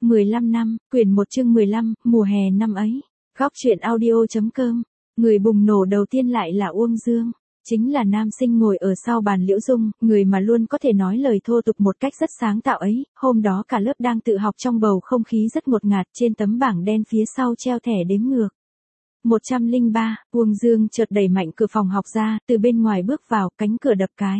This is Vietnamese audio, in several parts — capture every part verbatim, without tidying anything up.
mười lăm năm, quyển một chương mười lăm, mùa hè năm ấy. Góc truyện audio.com. Người bùng nổ đầu tiên lại là Uông Dương. Chính là nam sinh ngồi ở sau bàn Liễu Dung, người mà luôn có thể nói lời thô tục một cách rất sáng tạo ấy. Hôm đó cả lớp đang tự học trong bầu không khí rất ngột ngạt, trên tấm bảng đen phía sau treo thẻ đếm ngược. một trăm lẻ ba, Uông Dương chợt đẩy mạnh cửa phòng học ra, từ bên ngoài bước vào, cánh cửa đập cái.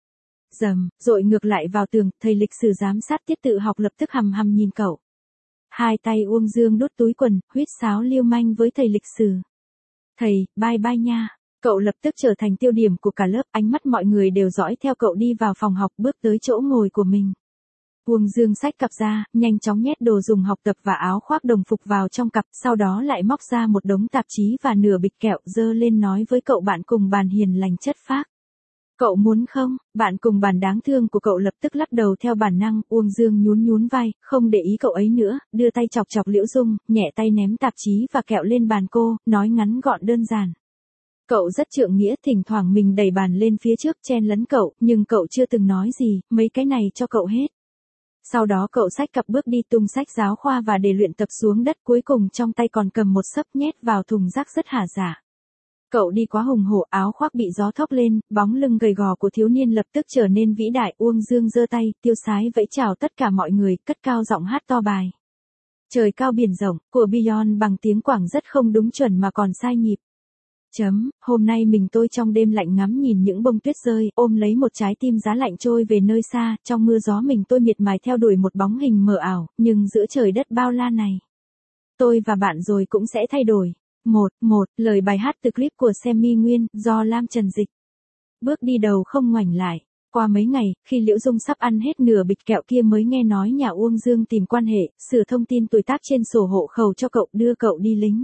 Rầm, dội ngược lại vào tường, thầy lịch sử giám sát tiết tự học lập tức hằm hằm nhìn cậu. Hai tay Uông Dương đút túi quần, huýt sáo liêu manh với thầy lịch sử. Thầy, bye bye nha. Cậu lập tức trở thành tiêu điểm của cả lớp, ánh mắt mọi người đều dõi theo cậu đi vào phòng học, bước tới chỗ ngồi của mình. Uông Dương xách cặp ra, nhanh chóng nhét đồ dùng học tập và áo khoác đồng phục vào trong cặp, sau đó lại móc ra một đống tạp chí và nửa bịch kẹo, giơ lên nói với cậu bạn cùng bàn hiền lành chất phác. Cậu muốn không? Bạn cùng bàn đáng thương của cậu lập tức lắc đầu theo bản năng. Uông Dương nhún nhún vai, không để ý cậu ấy nữa, đưa tay chọc chọc Liễu Dung, nhẹ tay ném tạp chí và kẹo lên bàn cô, nói ngắn gọn đơn giản. Cậu rất trượng nghĩa, thỉnh thoảng mình đẩy bàn lên phía trước chen lấn cậu, nhưng cậu chưa từng nói gì, mấy cái này cho cậu hết. Sau đó cậu xách cặp bước đi tung sách giáo khoa và để luyện tập xuống đất, cuối cùng trong tay còn cầm một xấp nhét vào thùng rác rất hả dạ. Cậu đi quá hùng hổ, áo khoác bị gió thốc lên, bóng lưng gầy gò của thiếu niên lập tức trở nên vĩ đại. Uông Dương giơ tay, tiêu sái vẫy chào tất cả mọi người, cất cao giọng hát to bài. Trời cao biển rộng, của Beyond bằng tiếng Quảng rất không đúng chuẩn mà còn sai nhịp. Chấm, hôm nay mình tôi trong đêm lạnh ngắm nhìn những bông tuyết rơi, ôm lấy một trái tim giá lạnh trôi về nơi xa, trong mưa gió mình tôi miệt mài theo đuổi một bóng hình mờ ảo, nhưng giữa trời đất bao la này. Tôi và bạn rồi cũng sẽ thay đổi. Một, một, lời bài hát từ clip của Semi Nguyên, do Lam Trần dịch. Bước đi đầu không ngoảnh lại. Qua mấy ngày, khi Liễu Dung sắp ăn hết nửa bịch kẹo kia mới nghe nói nhà Uông Dương tìm quan hệ, sửa thông tin tuổi tác trên sổ hộ khẩu cho cậu, đưa cậu đi lính.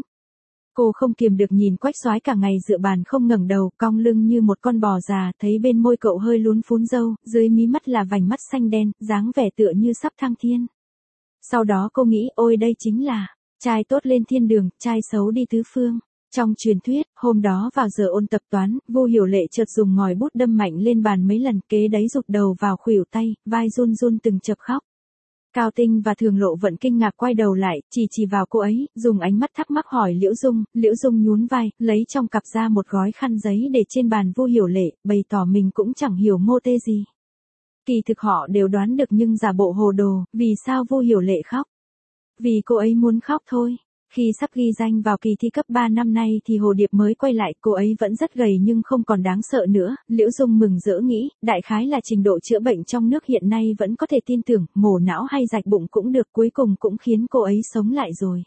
Cô không kiềm được nhìn Quách Soái cả ngày dựa bàn không ngẩng đầu, cong lưng như một con bò già, thấy bên môi cậu hơi lún phún râu, dưới mí mắt là vành mắt xanh đen, dáng vẻ tựa như sắp thăng thiên. Sau đó cô nghĩ, ôi đây chính là trai tốt lên thiên đường, trai xấu đi tứ phương. Trong truyền thuyết, hôm đó vào giờ ôn tập toán, Vô Hiểu Lệ chợt dùng ngòi bút đâm mạnh lên bàn mấy lần, kế đấy rụt đầu vào khuỷu tay, vai run run từng chập khóc. Cao Tinh và Thường Lộ Vận kinh ngạc quay đầu lại, chỉ chỉ vào cô ấy, dùng ánh mắt thắc mắc hỏi Liễu Dung. Liễu Dung nhún vai, lấy trong cặp ra một gói khăn giấy để trên bàn Vô Hiểu Lệ, bày tỏ mình cũng chẳng hiểu mô tê gì. Kỳ thực họ đều đoán được nhưng giả bộ hồ đồ, vì sao Vô Hiểu Lệ khóc? Vì cô ấy muốn khóc thôi. Khi sắp ghi danh vào kỳ thi cấp ba năm nay thì Hồ Điệp mới quay lại, cô ấy vẫn rất gầy nhưng không còn đáng sợ nữa. Liễu Dung mừng rỡ nghĩ, đại khái là trình độ chữa bệnh trong nước hiện nay vẫn có thể tin tưởng, mổ não hay rạch bụng cũng được, cuối cùng cũng khiến cô ấy sống lại rồi.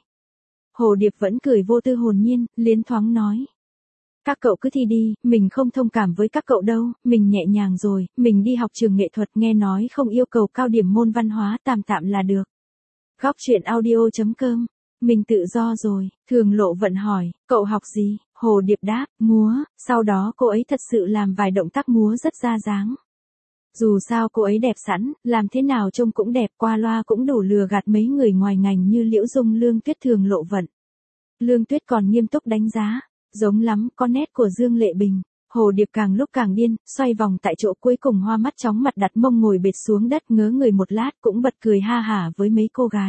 Hồ Điệp vẫn cười vô tư hồn nhiên, liến thoáng nói. Các cậu cứ thi đi, mình không thông cảm với các cậu đâu, mình nhẹ nhàng rồi, mình đi học trường nghệ thuật nghe nói không yêu cầu cao điểm môn văn hóa, tạm tạm là được. Góc truyện audio.com. Mình tự do rồi, Thường Lộ Vận hỏi, cậu học gì? Hồ Điệp đáp, múa, sau đó cô ấy thật sự làm vài động tác múa rất ra dáng. Dù sao cô ấy đẹp sẵn, làm thế nào trông cũng đẹp, qua loa cũng đủ lừa gạt mấy người ngoài ngành như Liễu Dung, Lương Tuyết, Thường Lộ Vận. Lương Tuyết còn nghiêm túc đánh giá, giống lắm, có nét của Dương Lệ Bình. Hồ Điệp càng lúc càng điên, xoay vòng tại chỗ, cuối cùng hoa mắt chóng mặt đặt mông ngồi bệt xuống đất, ngớ người một lát cũng bật cười ha hả với mấy cô gái.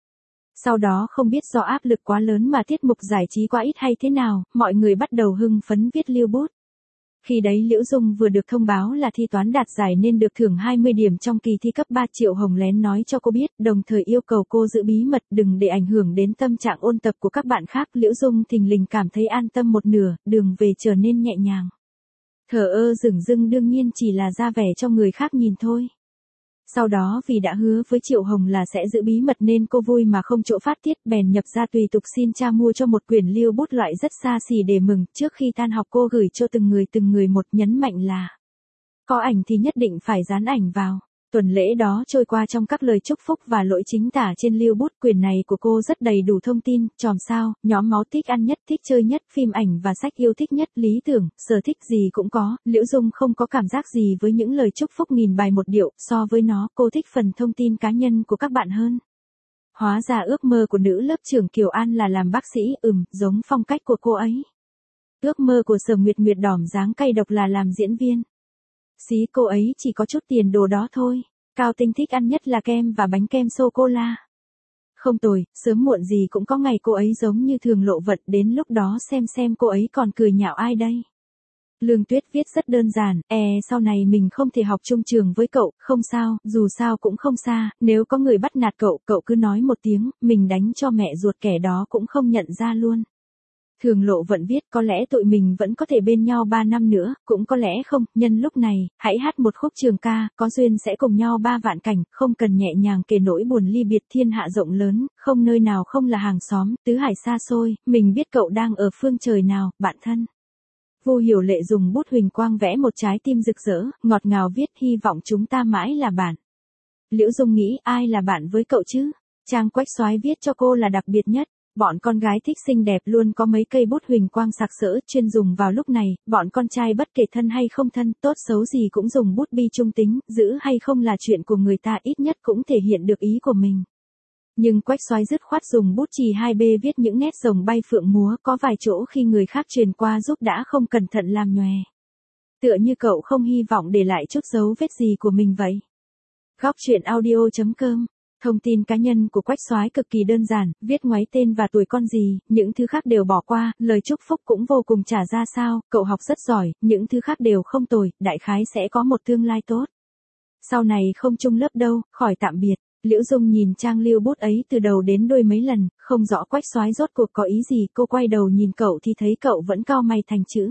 Sau đó không biết do áp lực quá lớn mà tiết mục giải trí quá ít hay thế nào, mọi người bắt đầu hưng phấn viết lưu bút. Khi đấy Liễu Dung vừa được thông báo là thi toán đạt giải nên được thưởng hai mươi điểm trong kỳ thi cấp ba. Triệu Hồng lén nói cho cô biết, đồng thời yêu cầu cô giữ bí mật, đừng để ảnh hưởng đến tâm trạng ôn tập của các bạn khác. Liễu Dung thình lình cảm thấy an tâm một nửa, đường về trở nên nhẹ nhàng. Thờ ơ dửng dưng đương nhiên chỉ là ra vẻ cho người khác nhìn thôi. Sau đó vì đã hứa với Triệu Hồng là sẽ giữ bí mật nên cô vui mà không chỗ phát tiết, bèn nhập ra tùy tục xin cha mua cho một quyển lưu bút loại rất xa xỉ để mừng. Trước khi tan học cô gửi cho từng người từng người một, nhấn mạnh là có ảnh thì nhất định phải dán ảnh vào. Tuần lễ đó trôi qua trong các lời chúc phúc và lỗi chính tả trên lưu bút. Quyển này của cô rất đầy đủ thông tin, chòm sao, nhóm máu, thích ăn nhất, thích chơi nhất, phim ảnh và sách yêu thích nhất, lý tưởng, sở thích gì cũng có. Liễu Dung không có cảm giác gì với những lời chúc phúc nghìn bài một điệu, so với nó, cô thích phần thông tin cá nhân của các bạn hơn. Hóa ra ước mơ của nữ lớp trưởng Kiều An là làm bác sĩ, ừm, giống phong cách của cô ấy. Ước mơ của Sở Nguyệt Nguyệt đỏm dáng cay độc là làm diễn viên. Xí, cô ấy chỉ có chút tiền đồ đó thôi. Cao Tinh thích ăn nhất là kem và bánh kem sô-cô-la. Không tồi, sớm muộn gì cũng có ngày cô ấy giống như Thường Lộ Vận, đến lúc đó xem xem cô ấy còn cười nhạo ai đây. Lương Tuyết viết rất đơn giản, e sau này mình không thể học chung trường với cậu, không sao, dù sao cũng không xa, nếu có người bắt nạt cậu, cậu cứ nói một tiếng, mình đánh cho mẹ ruột kẻ đó cũng không nhận ra luôn. Thường Lộ Vận viết, có lẽ tụi mình vẫn có thể bên nhau ba năm nữa, cũng có lẽ không, nhân lúc này, hãy hát một khúc trường ca, có duyên sẽ cùng nhau ba vạn cảnh, không cần nhẹ nhàng kể nỗi buồn ly biệt, thiên hạ rộng lớn, không nơi nào không là hàng xóm, tứ hải xa xôi, mình biết cậu đang ở phương trời nào, bạn thân. Vu Hiểu Lệ dùng bút huỳnh quang vẽ một trái tim rực rỡ, ngọt ngào viết, hy vọng chúng ta mãi là bạn. Liễu Dung nghĩ, ai là bạn với cậu chứ? Trang Quách Soái viết cho cô là đặc biệt nhất. Bọn con gái thích xinh đẹp luôn có mấy cây bút huỳnh quang sặc sỡ chuyên dùng vào lúc này, bọn con trai bất kể thân hay không thân, tốt xấu gì cũng dùng bút bi trung tính, giữ hay không là chuyện của người ta, ít nhất cũng thể hiện được ý của mình. Nhưng Quách Soái dứt khoát dùng bút chì hai B viết những nét rồng bay phượng múa, có vài chỗ khi người khác truyền qua giúp đã không cẩn thận làm nhòe. Tựa như cậu không hy vọng để lại chút dấu vết gì của mình vậy. Góc truyện audio chấm com. Thông tin cá nhân của Quách Soái cực kỳ đơn giản, viết ngoáy tên và tuổi con gì, những thứ khác đều bỏ qua, lời chúc phúc cũng vô cùng chả ra sao, cậu học rất giỏi, những thứ khác đều không tồi, đại khái sẽ có một tương lai tốt. Sau này không chung lớp đâu, khỏi tạm biệt. Liễu Dung nhìn trang lưu bút ấy từ đầu đến đuôi mấy lần, không rõ Quách Soái rốt cuộc có ý gì, cô quay đầu nhìn cậu thì thấy cậu vẫn cau mày thành chữ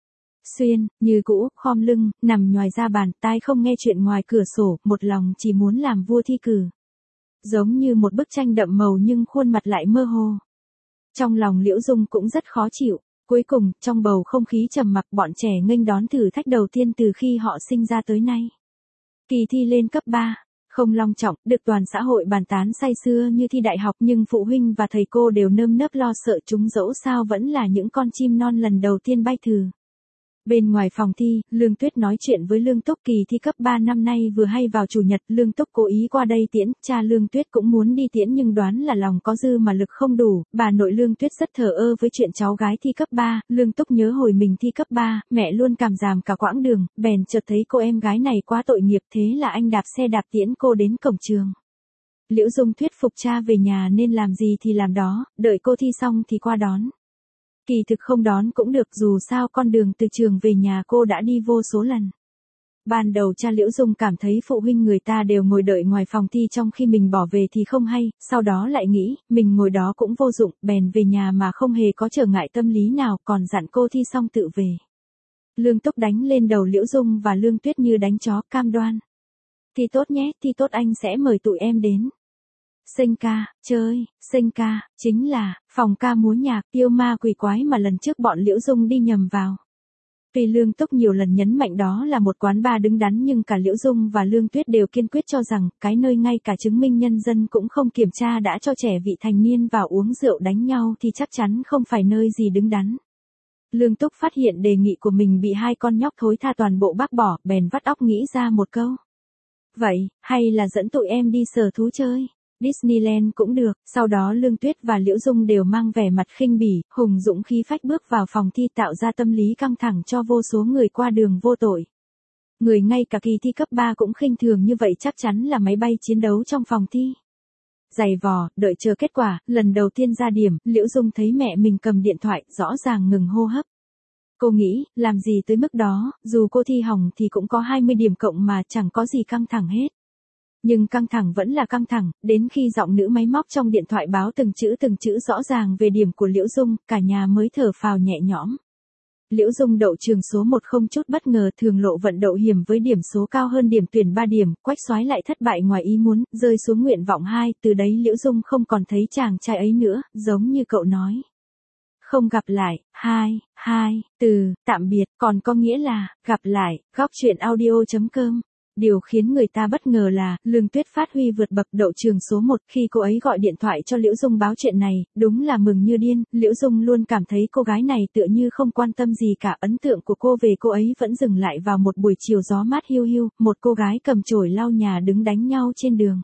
xuyên, như cũ, khom lưng, nằm nhoài ra bàn, tai không nghe chuyện ngoài cửa sổ, một lòng chỉ muốn làm vua thi cử. Giống như một bức tranh đậm màu nhưng khuôn mặt lại mơ hồ. Trong lòng Liễu Dung cũng rất khó chịu, cuối cùng, trong bầu không khí trầm mặc, bọn trẻ nghênh đón thử thách đầu tiên từ khi họ sinh ra tới nay. Kỳ thi lên cấp ba. Không long trọng, được toàn xã hội bàn tán say sưa như thi đại học, nhưng phụ huynh và thầy cô đều nơm nớp lo sợ chúng dẫu sao vẫn là những con chim non lần đầu tiên bay thử. Bên ngoài phòng thi, Lương Tuyết nói chuyện với Lương Túc, kỳ thi cấp ba năm nay vừa hay vào chủ nhật, Lương Túc cố ý qua đây tiễn, cha Lương Tuyết cũng muốn đi tiễn nhưng đoán là lòng có dư mà lực không đủ, bà nội Lương Tuyết rất thờ ơ với chuyện cháu gái thi cấp ba, Lương Túc nhớ hồi mình thi cấp ba, mẹ luôn cảm giảm cả quãng đường, bèn chợt thấy cô em gái này quá tội nghiệp, thế là anh đạp xe đạp tiễn cô đến cổng trường. Liễu Dung thuyết phục cha về nhà nên làm gì thì làm đó, đợi cô thi xong thì qua đón. Kỳ thực không đón cũng được, dù sao con đường từ trường về nhà cô đã đi vô số lần. Ban đầu cha Liễu Dung cảm thấy phụ huynh người ta đều ngồi đợi ngoài phòng thi trong khi mình bỏ về thì không hay, sau đó lại nghĩ, mình ngồi đó cũng vô dụng, bèn về nhà mà không hề có trở ngại tâm lý nào, còn dặn cô thi xong tự về. Lương Túc đánh lên đầu Liễu Dung và Lương Tuyết như đánh chó, cam đoan. Thi tốt nhé, thi tốt anh sẽ mời tụi em đến. Sinh ca, chơi, sinh ca, chính là, phòng ca múa nhạc, yêu ma quỷ quái mà lần trước bọn Liễu Dung đi nhầm vào. Tuy Lương Túc nhiều lần nhấn mạnh đó là một quán bar đứng đắn nhưng cả Liễu Dung và Lương Tuyết đều kiên quyết cho rằng, cái nơi ngay cả chứng minh nhân dân cũng không kiểm tra đã cho trẻ vị thành niên vào uống rượu đánh nhau thì chắc chắn không phải nơi gì đứng đắn. Lương Túc phát hiện đề nghị của mình bị hai con nhóc thối tha toàn bộ bác bỏ, bèn vắt óc nghĩ ra một câu. Vậy, hay là dẫn tụi em đi sở thú chơi? Disneyland cũng được, sau đó Lương Tuyết và Liễu Dung đều mang vẻ mặt khinh bỉ, hùng dũng khí phách bước vào phòng thi tạo ra tâm lý căng thẳng cho vô số người qua đường vô tội. Người ngay cả kỳ thi cấp ba cũng khinh thường như vậy chắc chắn là máy bay chiến đấu trong phòng thi. Giày vò, đợi chờ kết quả, lần đầu tiên ra điểm, Liễu Dung thấy mẹ mình cầm điện thoại, rõ ràng ngừng hô hấp. Cô nghĩ, làm gì tới mức đó, dù cô thi hỏng thì cũng có hai mươi điểm cộng mà chẳng có gì căng thẳng hết. Nhưng căng thẳng vẫn là căng thẳng, đến khi giọng nữ máy móc trong điện thoại báo từng chữ từng chữ rõ ràng về điểm của Liễu Dung, cả nhà mới thở phào nhẹ nhõm. Liễu Dung đậu trường số một không chút bất ngờ, Thường Lộ Vận đậu hiểm với điểm số cao hơn điểm tuyển ba điểm, Quách Soái lại thất bại ngoài ý muốn, rơi xuống nguyện vọng hai, từ đấy Liễu Dung không còn thấy chàng trai ấy nữa, giống như cậu nói. Không gặp lại, hai, hai, từ, tạm biệt, còn có nghĩa là, gặp lại, góc truyện audio chấm com. Điều khiến người ta bất ngờ là, Lương Tuyết phát huy vượt bậc đậu trường số một, khi cô ấy gọi điện thoại cho Liễu Dung báo chuyện này, đúng là mừng như điên, Liễu Dung luôn cảm thấy cô gái này tựa như không quan tâm gì cả, ấn tượng của cô về cô ấy vẫn dừng lại vào một buổi chiều gió mát hiu hiu, một cô gái cầm chổi lau nhà đứng đánh nhau trên đường.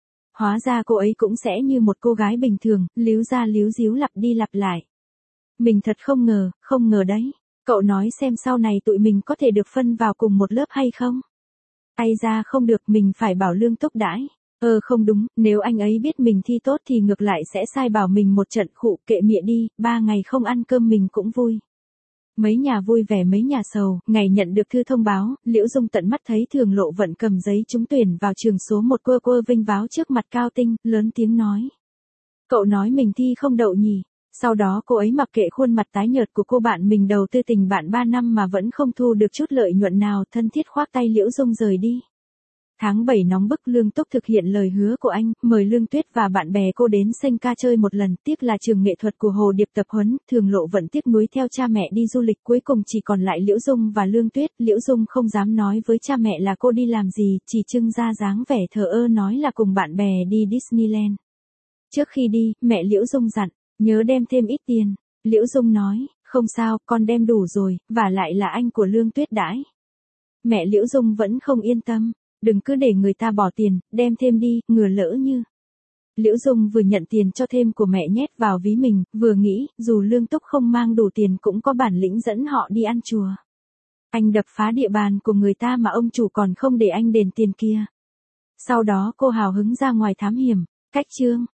Hóa ra cô ấy cũng sẽ như một cô gái bình thường, líu ra líu díu lặp đi lặp lại. Mình thật không ngờ, không ngờ đấy, cậu nói xem sau này tụi mình có thể được phân vào cùng một lớp hay không? Ai ra không được, mình phải bảo Lương Túc đãi. Ơ không đúng, nếu anh ấy biết mình thi tốt thì ngược lại sẽ sai bảo mình một trận, khụ kệ mịa đi, ba ngày không ăn cơm mình cũng vui. Mấy nhà vui vẻ mấy nhà sầu, ngày nhận được thư thông báo, Liễu Dung tận mắt thấy Thường Lộ Vận cầm giấy trúng tuyển vào trường số một quơ quơ vinh váo trước mặt Cao Tinh, lớn tiếng nói. Cậu nói mình thi không đậu nhỉ? Sau đó cô ấy mặc kệ khuôn mặt tái nhợt của cô bạn mình đầu tư tình bạn ba năm mà vẫn không thu được chút lợi nhuận nào, thân thiết khoác tay Liễu Dung rời đi. Tháng bảy nóng bức, Lương Túc thực hiện lời hứa của anh, mời Lương Tuyết và bạn bè cô đến Sênh Ca chơi một lần, tiếc là trường nghệ thuật của Hồ Điệp tập huấn, Thường Lộ Vận tiếc nuối theo cha mẹ đi du lịch, cuối cùng chỉ còn lại Liễu Dung và Lương Tuyết. Liễu Dung không dám nói với cha mẹ là cô đi làm gì, chỉ trưng ra dáng vẻ thờ ơ nói là cùng bạn bè đi Disneyland. Trước khi đi, mẹ Liễu Dung dặn, nhớ đem thêm ít tiền. Liễu Dung nói, không sao, con đem đủ rồi, và lại là anh của Lương Tuyết đãi. Mẹ Liễu Dung vẫn không yên tâm. Đừng cứ để người ta bỏ tiền, đem thêm đi, ngừa lỡ như. Liễu Dung vừa nhận tiền cho thêm của mẹ nhét vào ví mình, vừa nghĩ, dù Lương Túc không mang đủ tiền cũng có bản lĩnh dẫn họ đi ăn chùa. Anh đập phá địa bàn của người ta mà ông chủ còn không để anh đền tiền kia. Sau đó cô hào hứng ra ngoài thám hiểm, cách chương.